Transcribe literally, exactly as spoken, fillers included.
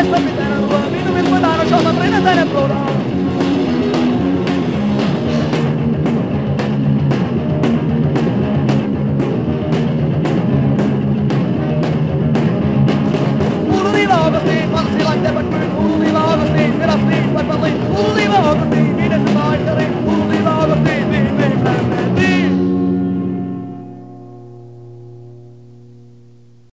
questa vita è una tua, mi devi guardare, c'ho la prima te ne plora. Like that, but we're cool, we love us, we love us, we love us, we love us, we love us,